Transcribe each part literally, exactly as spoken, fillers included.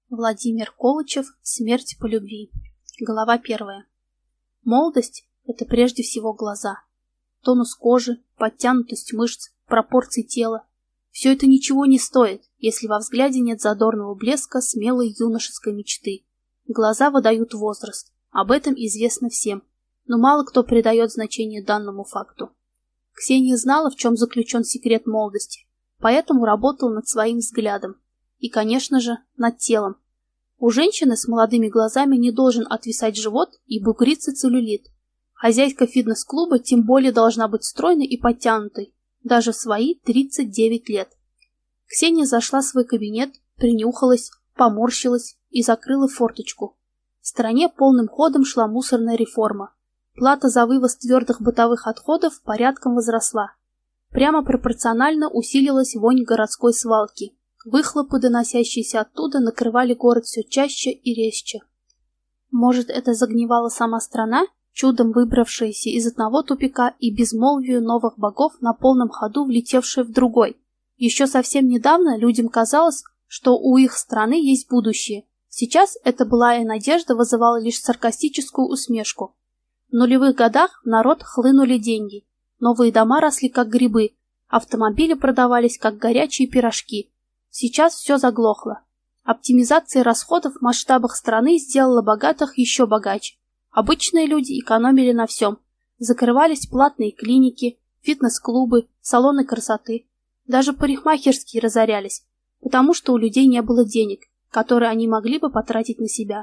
Владимир Колычев. Смерть по любви. Глава первая. Молодость – это прежде всего глаза. Тонус кожи, подтянутость мышц, пропорции тела. Все это ничего не стоит, если во взгляде нет задорного блеска смелой юношеской мечты. Глаза выдают возраст. Об этом известно всем, но мало кто придает значение данному факту. Ксения знала, в чем заключен секрет молодости, поэтому работала над своим взглядом. И, конечно же, над телом. У женщины с молодыми глазами не должен отвисать живот и бугриться целлюлит. Хозяйка фитнес-клуба тем более должна быть стройной и подтянутой, даже в свои тридцать девять лет. Ксения зашла в свой кабинет, принюхалась, поморщилась и закрыла форточку. В стране полным ходом шла мусорная реформа. Плата за вывоз твердых бытовых отходов порядком возросла. Прямо пропорционально усилилась вонь городской свалки. Выхлопы, доносящиеся оттуда, накрывали город все чаще и резче. Может, это загнивала сама страна, чудом выбравшаяся из одного тупика и безмолвию новых богов на полном ходу влетевшая в другой. Еще совсем недавно людям казалось, что у их страны есть будущее. Сейчас эта былая надежда вызывала лишь саркастическую усмешку. В нулевых годах в народ хлынули деньги. Новые дома росли как грибы, автомобили продавались как горячие пирожки. Сейчас все заглохло. Оптимизация расходов в масштабах страны сделала богатых еще богаче. Обычные люди экономили на всем. Закрывались платные клиники, фитнес-клубы, салоны красоты. Даже парикмахерские разорялись, потому что у людей не было денег, которые они могли бы потратить на себя.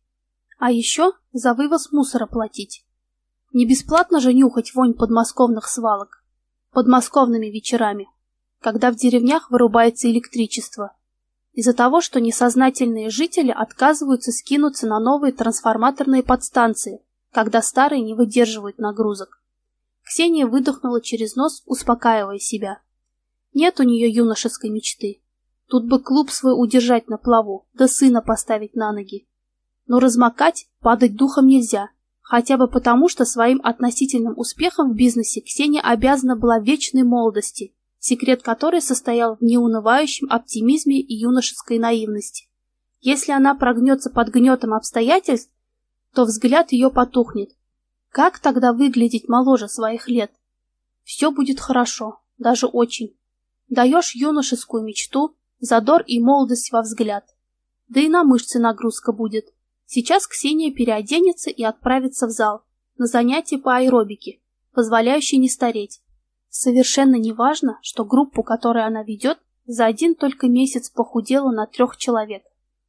А еще за вывоз мусора платить. Не бесплатно же нюхать вонь подмосковных свалок. Подмосковными вечерами, когда в деревнях вырубается электричество, из-за того, что несознательные жители отказываются скинуться на новые трансформаторные подстанции, когда старые не выдерживают нагрузок. Ксения выдохнула через нос, успокаивая себя. Нет у нее юношеской мечты. Тут бы клуб свой удержать на плаву, да сына поставить на ноги. Но размокать, падать духом нельзя, хотя бы потому, что своим относительным успехом в бизнесе Ксения обязана была вечной молодости, секрет которой состоял в неунывающем оптимизме и юношеской наивности. Если она прогнется под гнетом обстоятельств, то взгляд ее потухнет. Как тогда выглядеть моложе своих лет? Все будет хорошо, даже очень. Даешь юношескую мечту, задор и молодость во взгляд. Да и на мышцы нагрузка будет. Сейчас Ксения переоденется и отправится в зал, на занятия по аэробике, позволяющие не стареть. Совершенно не важно, что группу, которую она ведет, за один только месяц похудела на трех человек.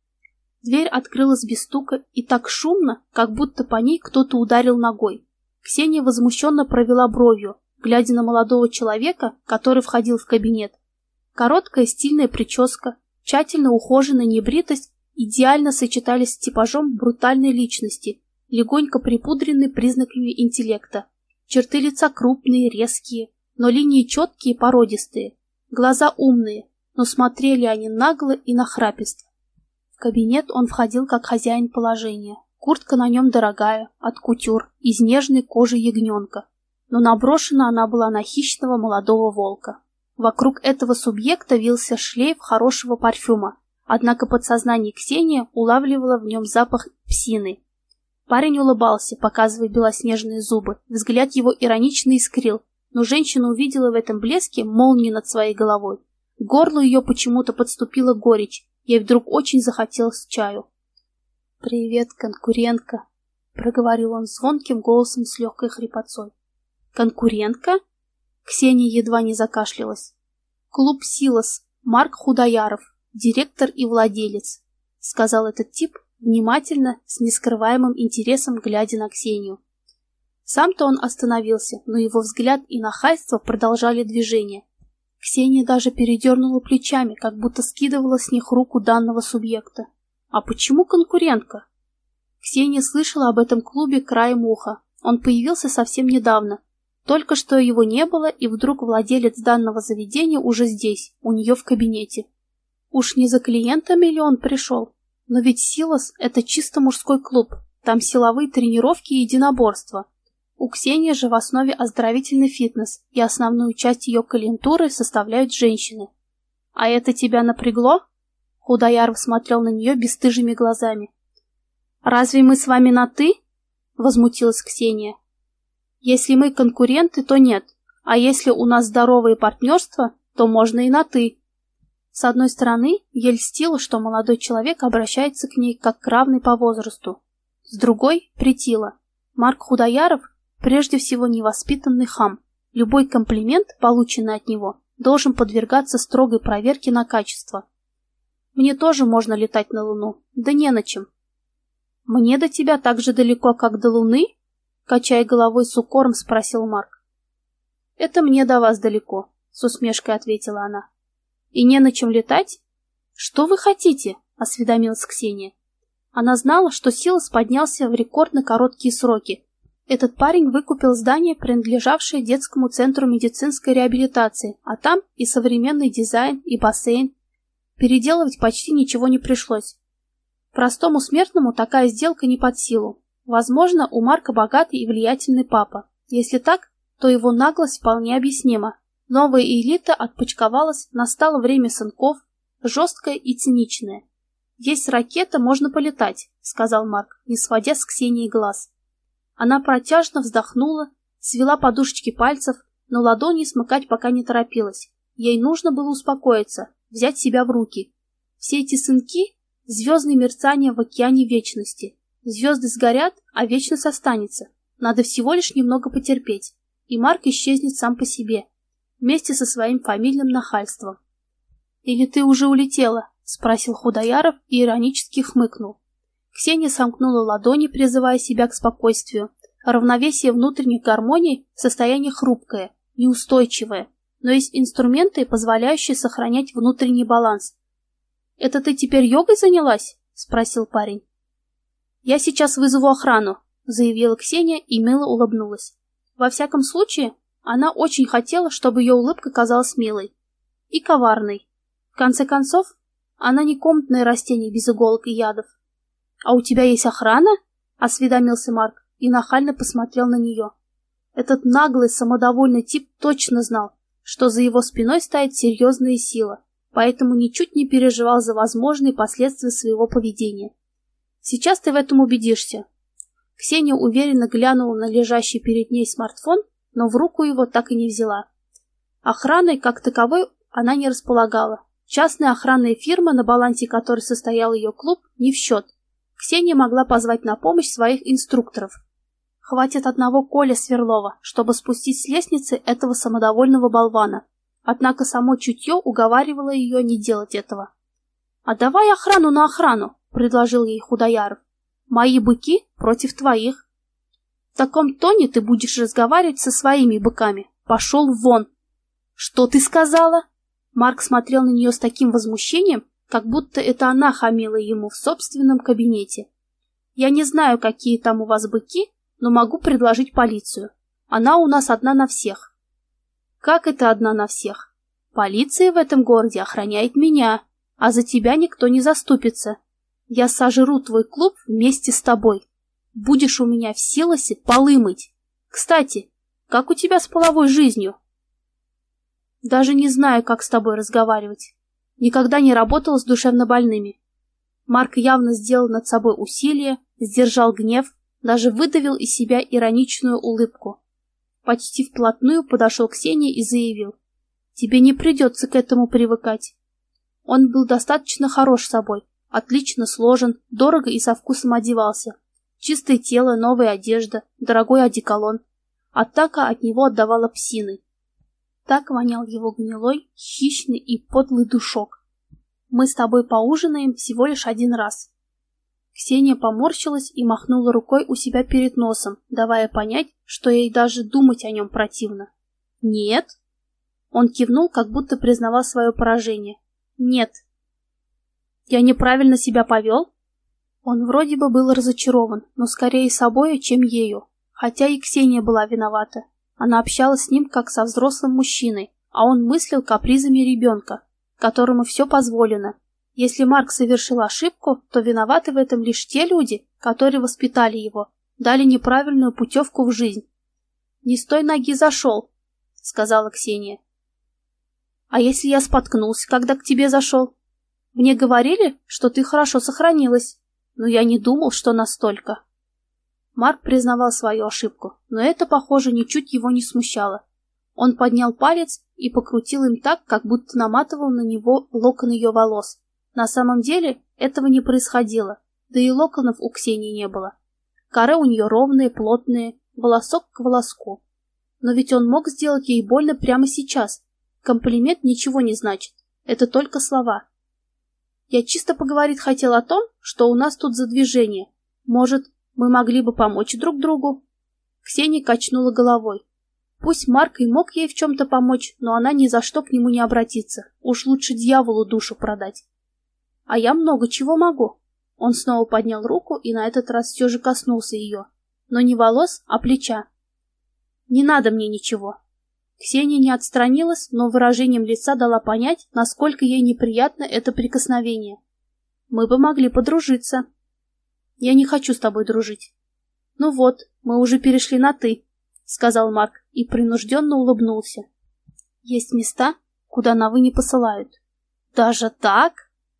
Дверь открылась без стука и так шумно, как будто по ней кто-то ударил ногой. Ксения возмущенно провела бровью, глядя на молодого человека, который входил в кабинет. Короткая стильная прическа, тщательно ухоженная небритость идеально сочетались с типажом брутальной личности, легонько припудренной признаками интеллекта. Черты лица крупные, резкие, но линии четкие и породистые. Глаза умные, но смотрели они нагло и нахраписто. В кабинет он входил как хозяин положения. Куртка на нем дорогая, от кутюр, из нежной кожи ягненка. Но наброшена она была на хищного молодого волка. Вокруг этого субъекта вился шлейф хорошего парфюма, однако подсознание Ксении улавливало в нем запах псины. Парень улыбался, показывая белоснежные зубы. Взгляд его иронично искрил, но женщина увидела в этом блеске молнию над своей головой. К горлу ее почему-то подступила горечь. Ей вдруг очень захотелось чаю. «Привет, конкурентка», — проговорил он звонким голосом с легкой хрипотцой. «Конкурентка?» Ксения едва не закашлялась. «Клуб «Силос», Марк Худояров, директор и владелец», — сказал этот тип, внимательно, с нескрываемым интересом глядя на Ксению. Сам-то он остановился, но его взгляд и нахальство продолжали движение. Ксения даже передернула плечами, как будто скидывала с них руку данного субъекта. А почему конкурентка? Ксения слышала об этом клубе краем уха. Он появился совсем недавно. Только что его не было, и вдруг владелец данного заведения уже здесь, у нее в кабинете. Уж не за клиентами ли он пришел? Но ведь «Силос» — это чисто мужской клуб. Там силовые тренировки и единоборства. У Ксении же в основе оздоровительный фитнес, и основную часть ее клиентуры составляют женщины. «А это тебя напрягло?» Худояров смотрел на нее бесстыжими глазами. «Разве мы с вами на «ты»?» — возмутилась Ксения. «Если мы конкуренты, то нет, а если у нас здоровое партнерство, то можно и на «ты». С одной стороны, ей льстило, что молодой человек обращается к ней как к равной по возрасту. С другой — претило. Марк Худояров прежде всего невоспитанный хам. Любой комплимент, полученный от него, должен подвергаться строгой проверке на качество. «Мне тоже можно летать на Луну, да не на чем». «Мне до тебя так же далеко, как до Луны?» — качая головой с укором, спросил Марк. «Это мне до вас далеко», — с усмешкой ответила она. «И не на чем летать?» «Что вы хотите?» — осведомилась Ксения. Она знала, что Силос поднялся в рекордно короткие сроки. Этот парень выкупил здание, принадлежавшее детскому центру медицинской реабилитации, а там и современный дизайн, и бассейн. Переделывать почти ничего не пришлось. Простому смертному такая сделка не под силу. Возможно, у Марка богатый и влиятельный папа. Если так, то его наглость вполне объяснима. Новая элита отпочковалась, настало время сынков, жесткое и циничное. «Есть ракета, можно полетать», — сказал Марк, не сводя с Ксении глаз. Она протяжно вздохнула, свела подушечки пальцев, но ладони смыкать пока не торопилась. Ей нужно было успокоиться, взять себя в руки. Все эти сынки — звездные мерцания в океане вечности. Звезды сгорят, а вечность останется. Надо всего лишь немного потерпеть, и Марк исчезнет сам по себе, вместе со своим фамильным нахальством. «Или ты уже улетела?» — спросил Худояров и иронически хмыкнул. Ксения сомкнула ладони, призывая себя к спокойствию. Равновесие внутренней гармонии — состояние хрупкое, неустойчивое, но есть инструменты, позволяющие сохранять внутренний баланс. «Это ты теперь йогой занялась?» — спросил парень. «Я сейчас вызову охрану», — заявила Ксения и мило улыбнулась. Во всяком случае, она очень хотела, чтобы ее улыбка казалась милой и коварной. В конце концов, она не комнатное растение без иголок и ядов. «А у тебя есть охрана?» — осведомился Марк и нахально посмотрел на нее. Этот наглый, самодовольный тип точно знал, что за его спиной стоит серьезная сила, поэтому ничуть не переживал за возможные последствия своего поведения. «Сейчас ты в этом убедишься». Ксения уверенно глянула на лежащий перед ней смартфон, но в руку его так и не взяла. Охраной, как таковой, она не располагала. Частная охранная фирма, на балансе которой состоял ее клуб, не в счет. Ксения могла позвать на помощь своих инструкторов. Хватит одного Коля Сверлова, чтобы спустить с лестницы этого самодовольного болвана. Однако само чутье уговаривало ее не делать этого. «А давай охрану на охрану», — предложил ей Худояров. «Мои быки против твоих. В таком тоне ты будешь разговаривать со своими быками. Пошел вон!» «Что ты сказала?» Марк смотрел на нее с таким возмущением, как будто это она хамила ему в собственном кабинете. «Я не знаю, какие там у вас быки, но могу предложить полицию. Она у нас одна на всех». «Как это одна на всех? Полиция в этом городе охраняет меня, а за тебя никто не заступится. Я сожру твой клуб вместе с тобой. Будешь у меня в Силосе полы мыть. Кстати, как у тебя с половой жизнью?» «Даже не знаю, как с тобой разговаривать. Никогда не работал с душевнобольными». Марк явно сделал над собой усилие, сдержал гнев, даже выдавил из себя ироничную улыбку. Почти вплотную подошел к Ксении и заявил: «Тебе не придется к этому привыкать». Он был достаточно хорош собой, отлично сложен, дорого и со вкусом одевался. Чистое тело, новая одежда, дорогой одеколон. Атака от него отдавала псиной. Так вонял его гнилой, хищный и подлый душок. «Мы с тобой поужинаем всего лишь один раз». Ксения поморщилась и махнула рукой у себя перед носом, давая понять, что ей даже думать о нем противно. «Нет?» Он кивнул, как будто признавал свое поражение. «Нет». «Я неправильно себя повел?» Он вроде бы был разочарован, но скорее собою, чем ею. Хотя и Ксения была виновата. Она общалась с ним как со взрослым мужчиной, а он мыслил капризами ребенка, которому все позволено. Если Марк совершил ошибку, то виноваты в этом лишь те люди, которые воспитали его, дали неправильную путевку в жизнь. «Не с той ноги зашел», — сказала Ксения. «А если я споткнулся, когда к тебе зашел?» Мне говорили, что ты хорошо сохранилась, но я не думал, что настолько. Марк признавал свою ошибку, но это, похоже, ничуть его не смущало. Он поднял палец и покрутил им так, как будто наматывал на него локон ее волос. На самом деле этого не происходило, да и локонов у Ксении не было. Коры у нее ровные, плотные, волосок к волоску. Но ведь он мог сделать ей больно прямо сейчас. Комплимент ничего не значит, это только слова. Я чисто поговорить хотел о том, что у нас тут за движение. Может, мы могли бы помочь друг другу? Ксения качнула головой. Пусть Марк и мог ей в чем-то помочь, но она ни за что к нему не обратится. Уж лучше дьяволу душу продать. А я много чего могу. Он снова поднял руку и на этот раз все же коснулся ее. Но не волос, а плеча. Не надо мне ничего. Ксения не отстранилась, но выражением лица дала понять, насколько ей неприятно это прикосновение. Мы бы могли подружиться. Я не хочу с тобой дружить. Ну вот, мы уже перешли на «ты», сказал Марк и принужденно улыбнулся. Есть места, куда на «вы» не посылают. Даже так?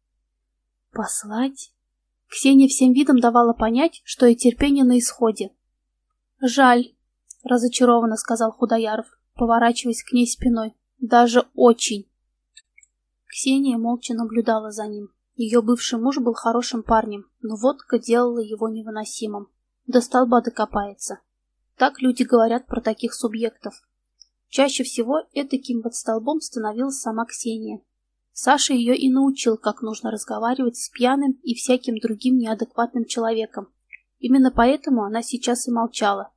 Послать? Ксения всем видом давала понять, что и терпение на исходе. Жаль, разочарованно сказал Худояров, поворачиваясь к ней спиной. Даже очень. Ксения молча наблюдала за ним. Ее бывший муж был хорошим парнем, но водка делала его невыносимым. До столба докопается. Так люди говорят про таких субъектов. Чаще всего этаким вот столбом становилась сама Ксения. Саша ее и научил, как нужно разговаривать с пьяным и всяким другим неадекватным человеком. Именно поэтому она сейчас и молчала.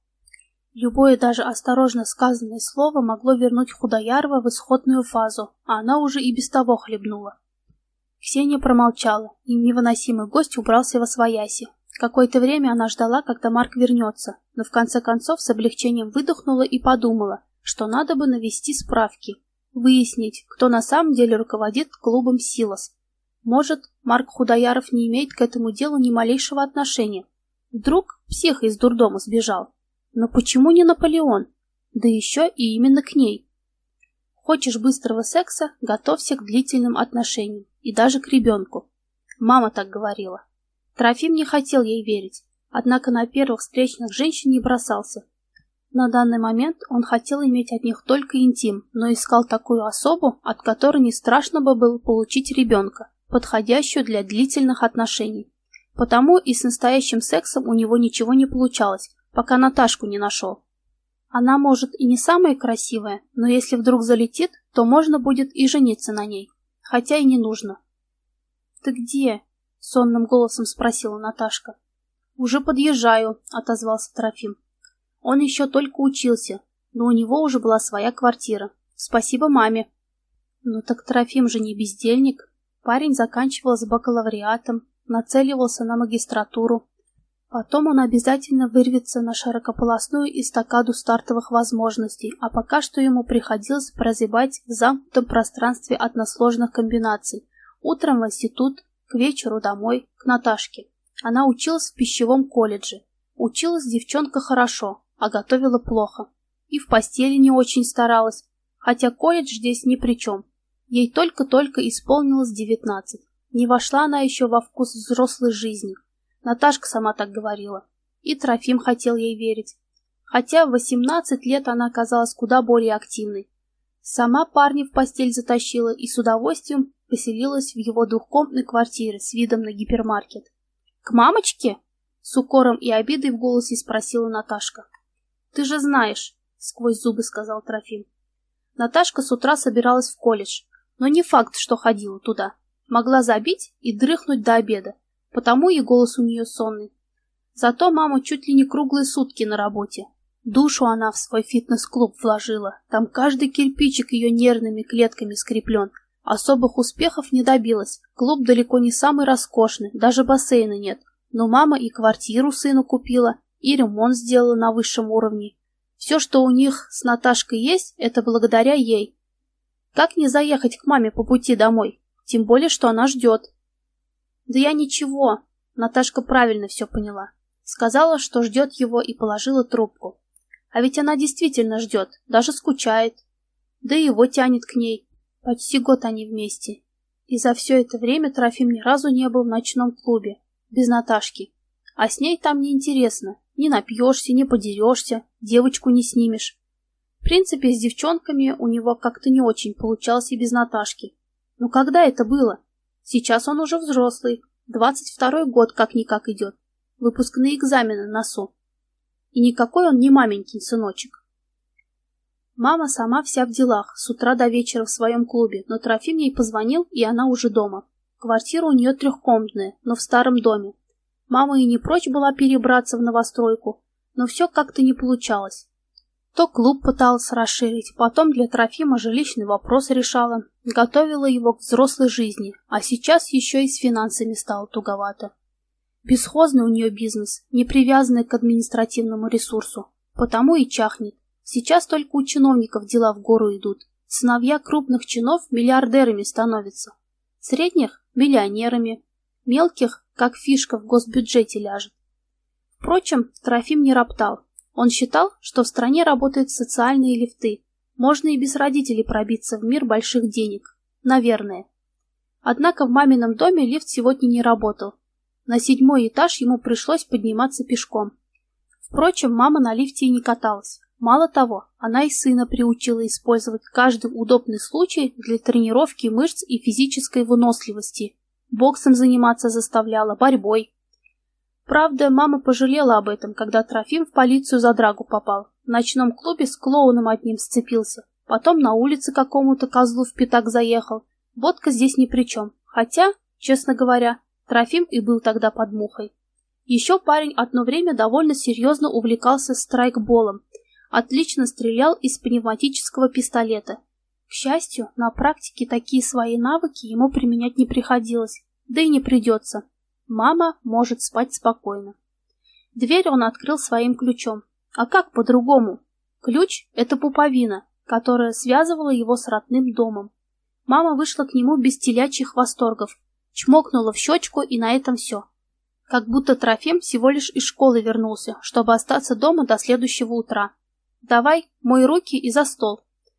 Любое даже осторожно сказанное слово могло вернуть Худоярова в исходную фазу, а она уже и без того хлебнула. Ксения промолчала, и невыносимый гость убрался восвояси. Какое-то время она ждала, когда Марк вернется, но в конце концов с облегчением выдохнула и подумала, что надо бы навести справки, выяснить, кто на самом деле руководит клубом «Силос». Может, Марк Худояров не имеет к этому делу ни малейшего отношения. Вдруг псих из дурдома сбежал. Но почему не Наполеон? Да еще и именно к ней. Хочешь быстрого секса, готовься к длительным отношениям, и даже к ребенку. Мама так говорила. Трофим не хотел ей верить, однако на первых встречных женщин не бросался. На данный момент он хотел иметь от них только интим, но искал такую особу, от которой не страшно бы было получить ребенка, подходящую для длительных отношений. Потому и с настоящим сексом у него ничего не получалось, пока Наташку не нашел. Она, может, и не самая красивая, но если вдруг залетит, то можно будет и жениться на ней. Хотя и не нужно. — Ты где? — сонным голосом спросила Наташка. — Уже подъезжаю, — отозвался Трофим. Он еще только учился, но у него уже была своя квартира. Спасибо маме. — Ну так Трофим же не бездельник. Парень заканчивал с бакалавриатом, нацеливался на магистратуру. Потом он обязательно вырвется на широкополосную эстакаду стартовых возможностей, а пока что ему приходилось прозябать в замкнутом пространстве односложных комбинаций. Утром в институт, к вечеру домой, к Наташке. Она училась в пищевом колледже. Училась девчонка хорошо, а готовила плохо. И в постели не очень старалась, хотя колледж здесь ни при чем. Ей только-только исполнилось девятнадцать. Не вошла она еще во вкус взрослой жизни. Наташка сама так говорила. И Трофим хотел ей верить. Хотя в восемнадцать лет она оказалась куда более активной. Сама парня в постель затащила и с удовольствием поселилась в его двухкомнатной квартире с видом на гипермаркет. — К мамочке? — с укором и обидой в голосе спросила Наташка. — Ты же знаешь, — сквозь зубы сказал Трофим. Наташка с утра собиралась в колледж, но не факт, что ходила туда. Могла забить и дрыхнуть до обеда. Потому и голос у нее сонный. Зато мама чуть ли не круглые сутки на работе. Душу она в свой фитнес-клуб вложила. Там каждый кирпичик ее нервными клетками скреплен. Особых успехов не добилась. Клуб далеко не самый роскошный, даже бассейна нет. Но мама и квартиру сыну купила, и ремонт сделала на высшем уровне. Все, что у них с Наташкой есть, это благодаря ей. Как не заехать к маме по пути домой? Тем более, что она ждет. Да я ничего, Наташка правильно все поняла. Сказала, что ждет его, и положила трубку. А ведь она действительно ждет, даже скучает. Да и его тянет к ней. Почти год они вместе. И за все это время Трофим ни разу не был в ночном клубе, без Наташки. А с ней там неинтересно. Не напьешься, не подерешься, девочку не снимешь. В принципе, с девчонками у него как-то не очень получалось и без Наташки. Но когда это было? Сейчас он уже взрослый, двадцать второй год как-никак идет. Выпускные экзамены на носу. И никакой он не маменькин сыночек. Мама сама вся в делах, с утра до вечера в своем клубе, но Трофим ей позвонил, и она уже дома. Квартира у нее трехкомнатная, но в старом доме. Мама и не прочь была перебраться в новостройку, но все как-то не получалось. То клуб пытался расширить, потом для Трофима жилищный вопрос решала, готовила его к взрослой жизни, а сейчас еще и с финансами стало туговато. Бесхозный у нее бизнес, не привязанный к административному ресурсу, потому и чахнет. Сейчас только у чиновников дела в гору идут. Сыновья крупных чинов миллиардерами становятся, средних – миллионерами, мелких, как фишка в госбюджете ляжет. Впрочем, Трофим не роптал. Он считал, что в стране работают социальные лифты. Можно и без родителей пробиться в мир больших денег. Наверное. Однако в мамином доме лифт сегодня не работал. На седьмой этаж ему пришлось подниматься пешком. Впрочем, мама на лифте и не каталась. Мало того, она и сына приучила использовать каждый удобный случай для тренировки мышц и физической выносливости. Боксом заниматься заставляла, борьбой. Правда, мама пожалела об этом, когда Трофим в полицию за драгу попал. В ночном клубе с клоуном одним сцепился. Потом на улице какому-то козлу в пятак заехал. Водка здесь ни при чем. Хотя, честно говоря, Трофим и был тогда под мухой. Еще парень одно время довольно серьезно увлекался страйкболом. Отлично стрелял из пневматического пистолета. К счастью, на практике такие свои навыки ему применять не приходилось, да и не придется. Мама может спать спокойно. Дверь он открыл своим ключом. А как по-другому? Ключ — это пуповина, которая связывала его с родным домом. Мама вышла к нему без телячьих восторгов, чмокнула в щечку, и на этом все. Как будто Трофим всего лишь из школы вернулся, чтобы остаться дома до следующего утра. «Давай, мой руки и за стол».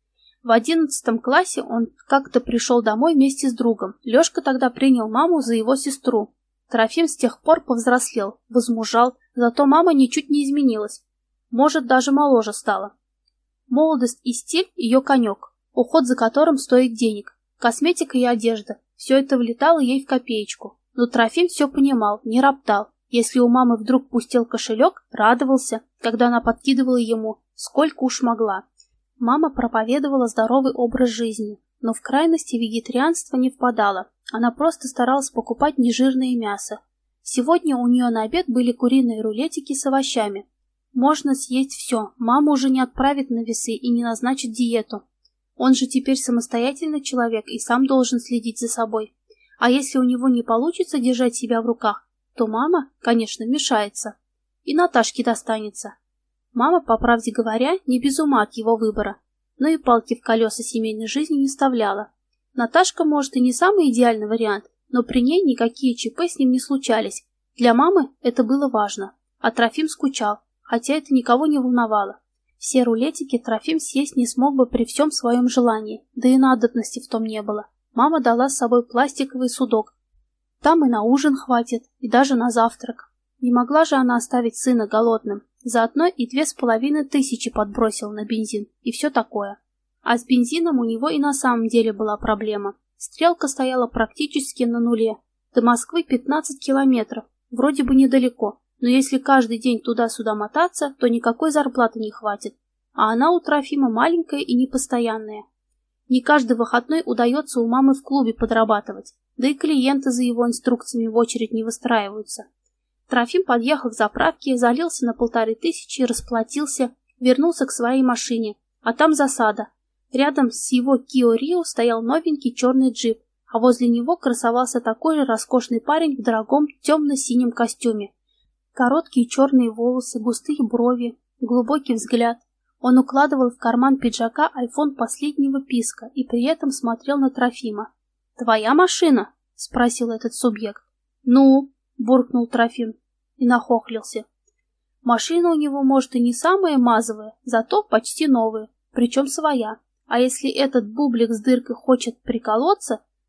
В одиннадцатом классе он как-то пришел домой вместе с другом. Лешка тогда принял маму за его сестру. Трофим с тех пор повзрослел, возмужал, зато мама ничуть не изменилась. Может, даже моложе стала. Молодость и стиль — ее конек, уход за которым стоит денег. Косметика и одежда — все это влетало ей в копеечку. Но Трофим все понимал, не роптал. Если у мамы вдруг пустел кошелек, радовался, когда она подкидывала ему, сколько уж могла. Мама проповедовала здоровый образ жизни, но в крайности вегетарианства не впадала. Она просто старалась покупать нежирное мясо. Сегодня у нее на обед были куриные рулетики с овощами. Можно съесть все, мама уже не отправит на весы и не назначит диету. Он же теперь самостоятельный человек и сам должен следить за собой. А если у него не получится держать себя в руках, то мама, конечно, вмешается. И Наташке достанется. Мама, по правде говоря, не без ума от его выбора, но и палки в колеса семейной жизни не вставляла. Наташка, может, и не самый идеальный вариант, но при ней никакие ЧП с ним не случались. Для мамы это было важно, а Трофим скучал, хотя это никого не волновало. Все рулетики Трофим съесть не смог бы при всем своем желании, да и надобности в том не было. Мама дала с собой пластиковый судок. Там и на ужин хватит, и даже на завтрак. Не могла же она оставить сына голодным. Заодно и две с половиной тысячи подбросил на бензин, и все такое. А с бензином у него и на самом деле была проблема. Стрелка стояла практически на нуле. До Москвы пятнадцать километров, вроде бы недалеко, но если каждый день туда-сюда мотаться, то никакой зарплаты не хватит. А она у Трофима маленькая и непостоянная. Не каждый выходной удается у мамы в клубе подрабатывать, да и клиенты за его инструкциями в очередь не выстраиваются. Трофим подъехал к заправке, залился на полторы тысячи, расплатился, вернулся к своей машине, а там засада. Рядом с его Kia Rio стоял новенький черный джип, а возле него красовался такой же роскошный парень в дорогом темно-синем костюме. Короткие черные волосы, густые брови, глубокий взгляд. Он укладывал в карман пиджака айфон последнего писка и при этом смотрел на Трофима. «Твоя машина?» — спросил этот субъект. «Ну?» — буркнул Трофим и нахохлился. Машина у него, может, и не самая мазовая, зато почти новая, причем своя. А если этот бублик с дыркой хочет приколоться,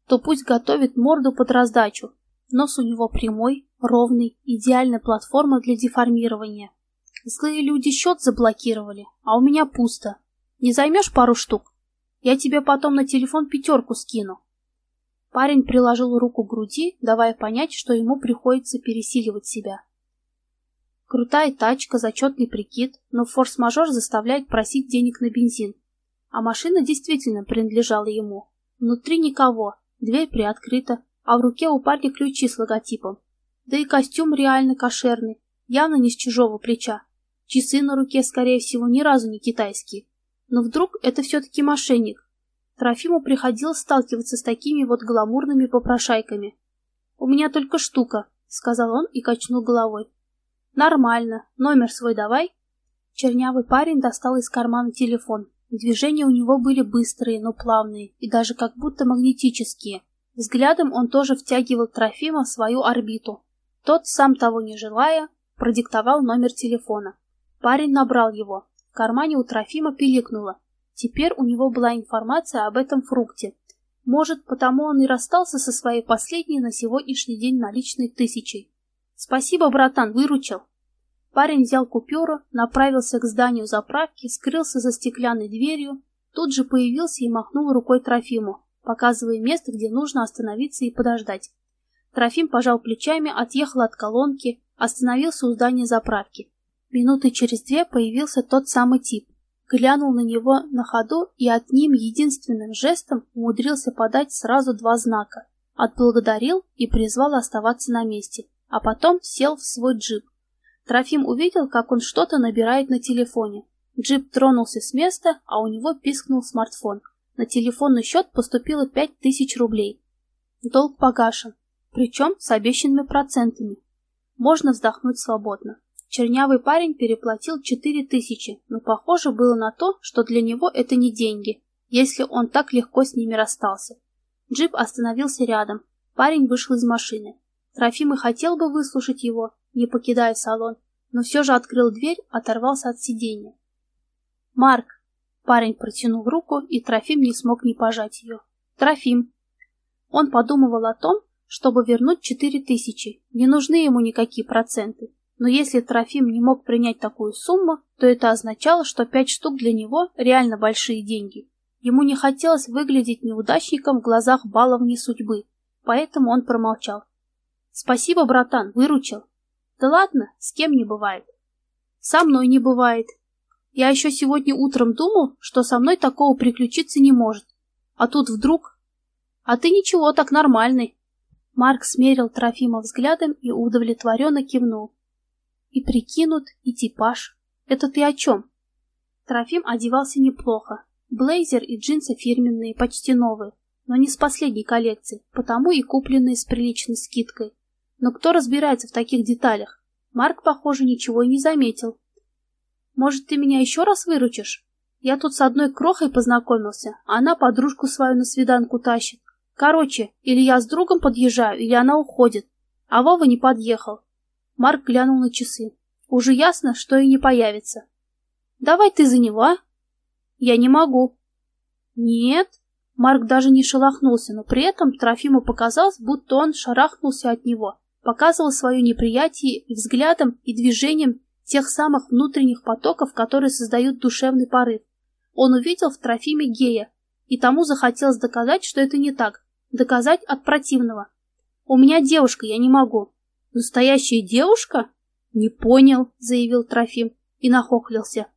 то пусть готовит морду под раздачу. Нос у него прямой, ровный, идеальная платформа для деформирования. Злые люди счет заблокировали, а у меня пусто. Не займешь пару штук? Я тебе потом на телефон пятерку скину. Парень приложил руку к груди, давая понять, что ему приходится пересиливать себя. Крутая тачка, зачетный прикид, но форс-мажор заставляет просить денег на бензин. А машина действительно принадлежала ему. Внутри никого, дверь приоткрыта, а в руке у парня ключи с логотипом. Да и костюм реально кошерный, явно не с чужого плеча. Часы на руке, скорее всего, ни разу не китайские. Но вдруг это все-таки мошенник? Трофиму приходилось сталкиваться с такими вот гламурными попрошайками. «У меня только штука», — сказал он и качнул головой. «Нормально. Номер свой давай». Чернявый парень достал из кармана телефон. Движения у него были быстрые, но плавные и даже как будто магнетические. Взглядом он тоже втягивал Трофима в свою орбиту. Тот, сам того не желая, продиктовал номер телефона. Парень набрал его. В кармане у Трофима пиликнуло. Теперь у него была информация об этом фрукте. Может, потому он и расстался со своей последней на сегодняшний день наличной тысячей. «Спасибо, братан, выручил». Парень взял купюру, направился к зданию заправки, скрылся за стеклянной дверью, тут же появился и махнул рукой Трофиму, показывая место, где нужно остановиться и подождать. Трофим пожал плечами, отъехал от колонки, остановился у здания заправки. Минуты через две появился тот самый тип. Глянул на него на ходу и одним единственным жестом умудрился подать сразу два знака. Отблагодарил и призвал оставаться на месте, а потом сел в свой джип. Трофим увидел, как он что-то набирает на телефоне. Джип тронулся с места, а у него пискнул смартфон. На телефонный счет поступило пять тысяч рублей. Долг погашен, причем с обещанными процентами. Можно вздохнуть свободно. Чернявый парень переплатил четыре тысячи, но похоже было на то, что для него это не деньги, если он так легко с ними расстался. Джип остановился рядом. Парень вышел из машины. Трофим и хотел бы выслушать его, не покидая салон, но все же открыл дверь, оторвался от сиденья. «Марк!» Парень протянул руку, и Трофим не смог не пожать ее. «Трофим!» Он подумывал о том, чтобы вернуть четыре тысячи. Не нужны ему никакие проценты. Но если Трофим не мог принять такую сумму, то это означало, что пять штук для него реально большие деньги. Ему не хотелось выглядеть неудачником в глазах баловни судьбы, поэтому он промолчал. «Спасибо, братан, выручил». «Да ладно, с кем не бывает». «Со мной не бывает. Я еще сегодня утром думал, что со мной такого приключиться не может. А тут вдруг...» «А ты ничего, так нормальный». Марк смерил Трофима взглядом и удовлетворенно кивнул. «И прикинут, и типаж. Это ты о чем?» Трофим одевался неплохо. Блейзер и джинсы фирменные, почти новые, но не с последней коллекции, потому и купленные с приличной скидкой. Но кто разбирается в таких деталях? Марк, похоже, ничего и не заметил. «Может, ты меня еще раз выручишь? Я тут с одной крохой познакомился, а она подружку свою на свиданку тащит. Короче, или я с другом подъезжаю, или она уходит. А Вова не подъехал». Марк глянул на часы. Уже ясно, что и не появится. «Давай ты за него, а?» «Я не могу». «Нет». Марк даже не шелохнулся, но при этом Трофиму показалось, будто он шарахнулся от него, показывал свое неприятие и взглядом, и движением тех самых внутренних потоков, которые создают душевный порыв. Он увидел в Трофиме гея, и тому захотелось доказать, что это не так, доказать от противного. «У меня девушка, я не могу». «Настоящая девушка?» «Не понял», — заявил Трофим и нахохлился.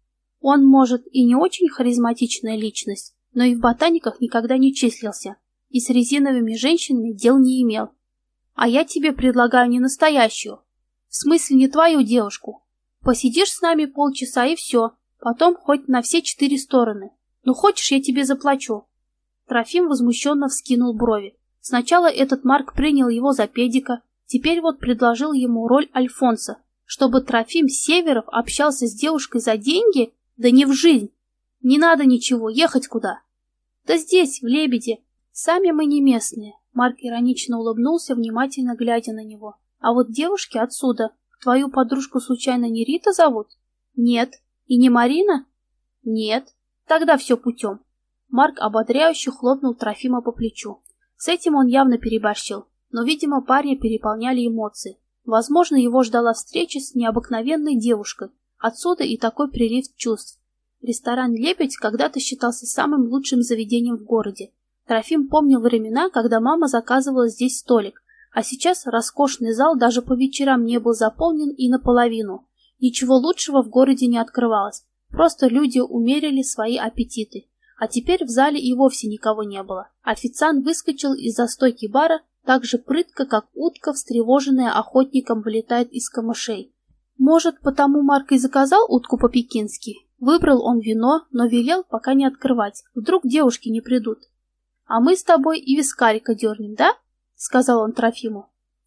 Он, может, и не очень харизматичная личность, но и в ботаниках никогда не числился, и с резиновыми женщинами дел не имел. «А я тебе предлагаю не настоящую. В смысле, не твою девушку. Посидишь с нами полчаса и все, потом хоть на все четыре стороны. Ну, хочешь, я тебе заплачу». Трофим возмущенно вскинул брови. Сначала этот Марк принял его за педика, теперь вот предложил ему роль Альфонса, чтобы Трофим Северов общался с девушкой за деньги? Да не в жизнь. Не надо ничего, ехать куда? Да здесь, в Лебеде. Сами мы не местные. Марк иронично улыбнулся, внимательно глядя на него. А вот девушки отсюда. Твою подружку случайно не Рита зовут? Нет. И не Марина? Нет. Тогда все путем. Марк ободряюще хлопнул Трофима по плечу. С этим он явно переборщил, но, видимо, парня переполняли эмоции. Возможно, его ждала встреча с необыкновенной девушкой, отсюда и такой прилив чувств. Ресторан «Лебедь» когда-то считался самым лучшим заведением в городе. Трофим помнил времена, когда мама заказывала здесь столик, а сейчас роскошный зал даже по вечерам не был заполнен и наполовину. Ничего лучшего в городе не открывалось, просто люди умерили свои аппетиты. А теперь в зале и вовсе никого не было. Официант выскочил из-за стойки бара так же прытко, как утка, встревоженная охотником, вылетает из камышей. Может, потому Марк и заказал утку по-пекински? Выбрал он вино, но велел пока не открывать, вдруг девушки не придут. — А мы с тобой и вискарика дернем, да? — сказал он Трофиму.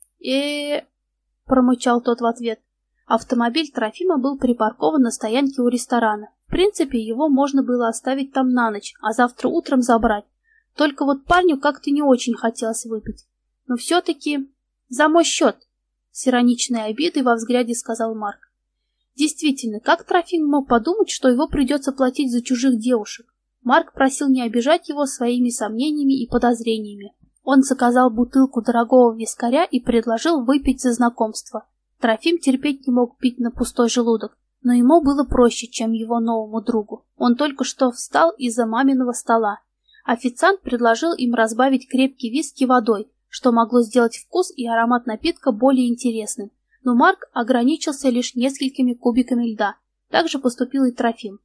э промычал тот в ответ. Автомобиль Трофима был припаркован на стоянке у ресторана. В принципе, его можно было оставить там на ночь, а завтра утром забрать. Только вот парню как-то не очень хотелось выпить. Но все-таки за мой счет, с ироничной обидой во взгляде сказал Марк. Действительно, как Трофим мог подумать, что его придется платить за чужих девушек? Марк просил не обижать его своими сомнениями и подозрениями. Он заказал бутылку дорогого вискаря и предложил выпить за знакомство. Трофим терпеть не мог пить на пустой желудок, но ему было проще, чем его новому другу. Он только что встал из-за маминого стола. Официант предложил им разбавить крепкий виски водой, что могло сделать вкус и аромат напитка более интересным. Но Марк ограничился лишь несколькими кубиками льда. Так же поступил и Трофим.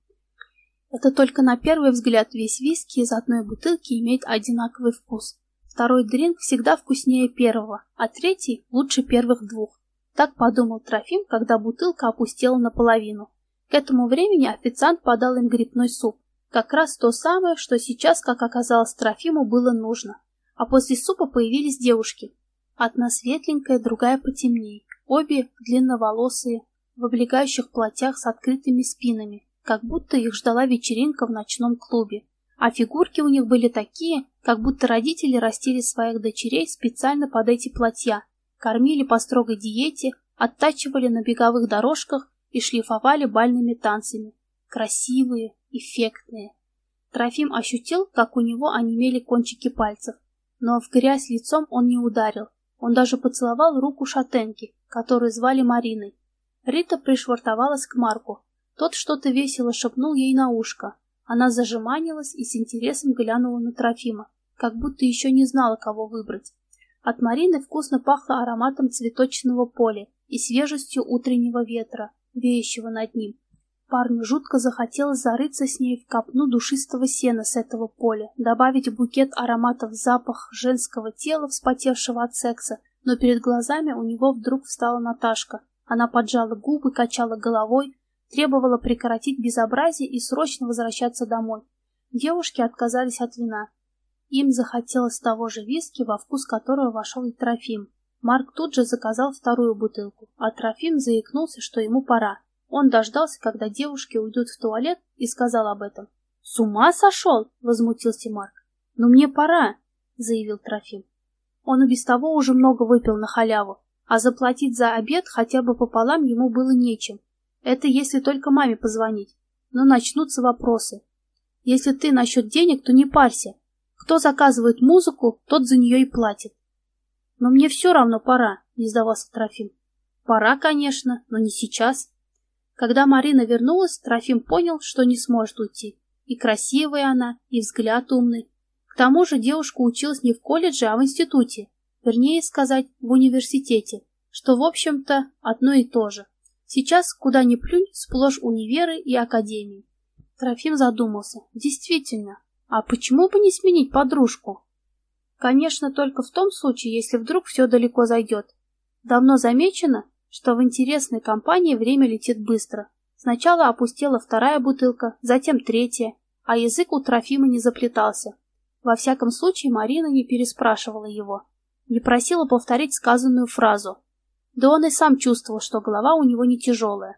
Это только на первый взгляд весь виски из одной бутылки имеет одинаковый вкус. Второй дринк всегда вкуснее первого, а третий лучше первых двух. Так подумал Трофим, когда бутылка опустела наполовину. К этому времени официант подал им грибной суп. Как раз то самое, что сейчас, как оказалось, Трофиму было нужно. А после супа появились девушки. Одна светленькая, другая потемней. Обе длинноволосые, в облегающих платьях с открытыми спинами, как будто их ждала вечеринка в ночном клубе. А фигурки у них были такие, как будто родители растили своих дочерей специально под эти платья, кормили по строгой диете, оттачивали на беговых дорожках и шлифовали бальными танцами. Красивые, эффектные. Трофим ощутил, как у него онемели кончики пальцев, но в грязь лицом он не ударил. Он даже поцеловал руку шатенки, которую звали Мариной. Рита пришвартовалась к Марку. Тот что-то весело шепнул ей на ушко. Она зажеманилась и с интересом глянула на Трофима, как будто еще не знала, кого выбрать. От Марины вкусно пахло ароматом цветочного поля и свежестью утреннего ветра, веющего над ним. Парню жутко захотелось зарыться с ней в копну душистого сена с этого поля, добавить в букет ароматов запах женского тела, вспотевшего от секса, но перед глазами у него вдруг встала Наташка. Она поджала губы, качала головой, требовала прекратить безобразие и срочно возвращаться домой. Девушки отказались от вина. Им захотелось того же виски, во вкус которого вошел и Трофим. Марк тут же заказал вторую бутылку, а Трофим заикнулся, что ему пора. Он дождался, когда девушки уйдут в туалет, и сказал об этом. — С ума сошел? — возмутился Марк. — Ну мне пора, — заявил Трофим. Он и без того уже много выпил на халяву, а заплатить за обед хотя бы пополам ему было нечем. Это если только маме позвонить. Но начнутся вопросы. Если ты насчет денег, то не парься. Кто заказывает музыку, тот за нее и платит. — Но мне все равно пора, — не сдавался Трофим. — Пора, конечно, но не сейчас. Когда Марина вернулась, Трофим понял, что не сможет уйти. И красивая она, и взгляд умный. К тому же девушка училась не в колледже, а в институте. Вернее сказать, в университете, что, в общем-то, одно и то же. Сейчас, куда ни плюнь, сплошь универы и академии. Трофим задумался. Действительно, а почему бы не сменить подружку? Конечно, только в том случае, если вдруг все далеко зайдет. Давно замечено, что в интересной компании время летит быстро. Сначала опустела вторая бутылка, затем третья, а язык у Трофима не заплетался. Во всяком случае, Марина не переспрашивала его, не просила повторить сказанную фразу. Да он и сам чувствовал, что голова у него не тяжелая.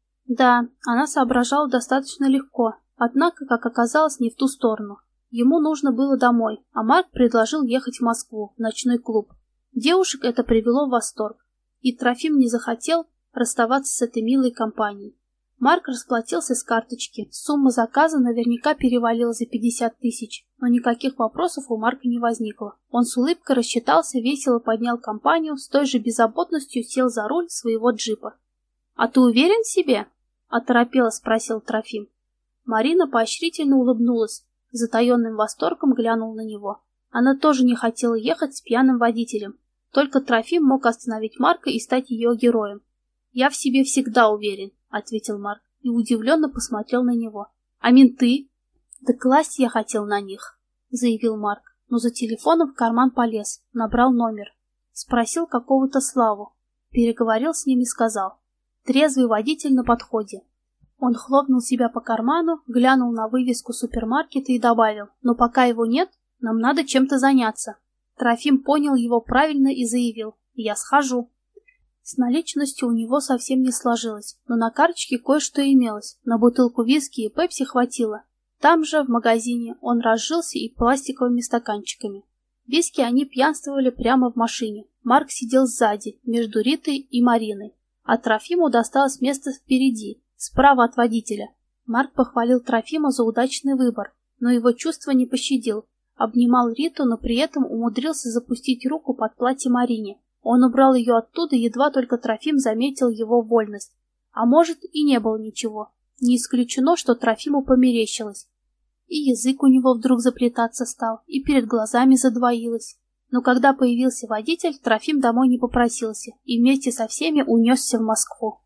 Да, она соображала достаточно легко, однако, как оказалось, не в ту сторону. Ему нужно было домой, а Марк предложил ехать в Москву, в ночной клуб. Девушек это привело в восторг. И Трофим не захотел расставаться с этой милой компанией. Марк расплатился с карточки. Сумма заказа наверняка перевалила за пятьдесят тысяч, но никаких вопросов у Марка не возникло. Он с улыбкой рассчитался, весело поднял компанию, с той же беззаботностью сел за руль своего джипа. «А ты уверен в себе?» — оторопело спросил Трофим. Марина поощрительно улыбнулась, с затаенным восторгом глянул на него. Она тоже не хотела ехать с пьяным водителем. Только Трофим мог остановить Марка и стать ее героем. «Я в себе всегда уверен», — ответил Марк и удивленно посмотрел на него. «А менты?» «Да класть я хотел на них», — заявил Марк, но за телефоном в карман полез, набрал номер. Спросил какого-то Славу. Переговорил с ним и сказал: «Трезвый водитель на подходе». Он хлопнул себя по карману, глянул на вывеску супермаркета и добавил: «Но пока его нет, нам надо чем-то заняться». Трофим понял его правильно и заявил: «Я схожу». С наличностью у него совсем не сложилось, но на карточке кое-что имелось, на бутылку виски и пепси хватило. Там же, в магазине, он разжился и пластиковыми стаканчиками. Виски они пьянствовали прямо в машине. Марк сидел сзади, между Ритой и Мариной, а Трофиму досталось место впереди, справа от водителя. Марк похвалил Трофима за удачный выбор, но его чувства не пощадил. Обнимал Риту, но при этом умудрился запустить руку под платье Марине. Он убрал ее оттуда, едва только Трофим заметил его вольность. А может, и не было ничего. Не исключено, что Трофиму померещилось. И язык у него вдруг заплетаться стал, и перед глазами задвоилось. Но когда появился водитель, Трофим домой не попросился и вместе со всеми унесся в Москву.